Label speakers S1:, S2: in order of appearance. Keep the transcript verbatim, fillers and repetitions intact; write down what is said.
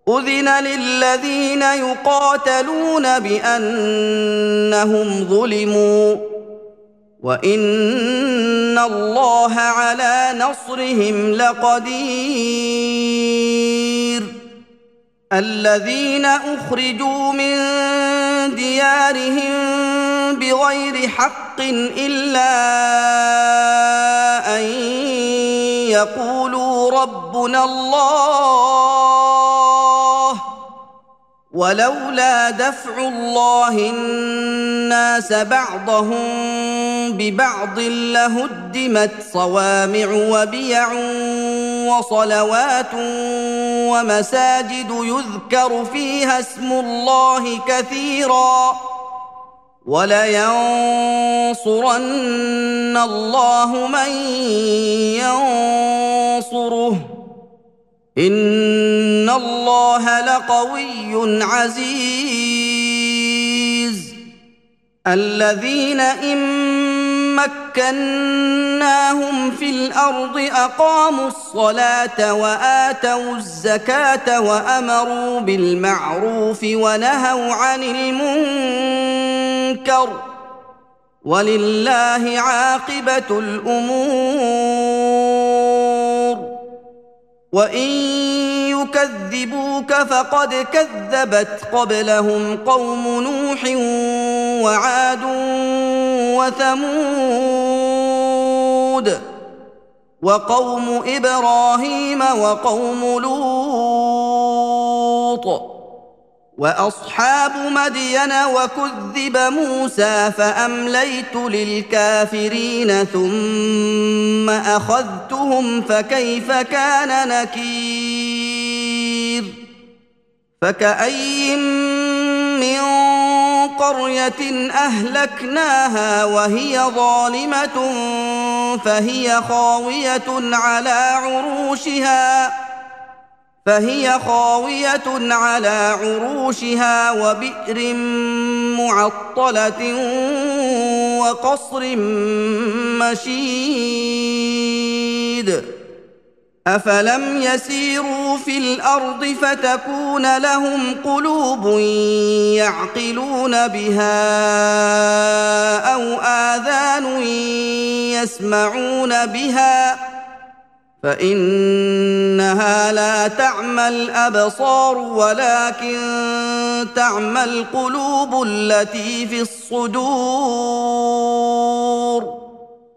S1: أذن للذين يقاتلون بأنهم ظلموا وإن الله على نصرهم لقدير الذين أخرجوا من ديارهم بغير حق إلا أن يقولوا ربنا الله ولولا دفع الله الناس بعضهم ببعض لهدمت صوامع وبيع وصلوات ومساجد يذكر فيها اسم الله كثيرا ولينصرن الله من ينصره إن الله لقوي عزيز الذين إن مكناهم في الأرض أقاموا الصلاة وآتوا الزكاة وأمروا بالمعروف ونهوا عن المنكر ولله عاقبة الأمور وإن يكذبوك فقد كذبت قبلهم قوم نوح وعاد وثمود وقوم إبراهيم وقوم لوط وأصحاب مدين وكذب موسى فأمليت للكافرين ثم أخذتهم فكيف كان نكير فكأي من قرية أهلكناها وهي ظالمة فهي خاوية على عروشها فهي خاوية على عروشها وبئر معطلة وقصر مشيد أفلم يسيروا في الأرض فتكون لهم قلوب يعقلون بها أو آذان يسمعون بها فإنها لا تعمى الأبصار ولكن تعمى القلوب التي في الصدور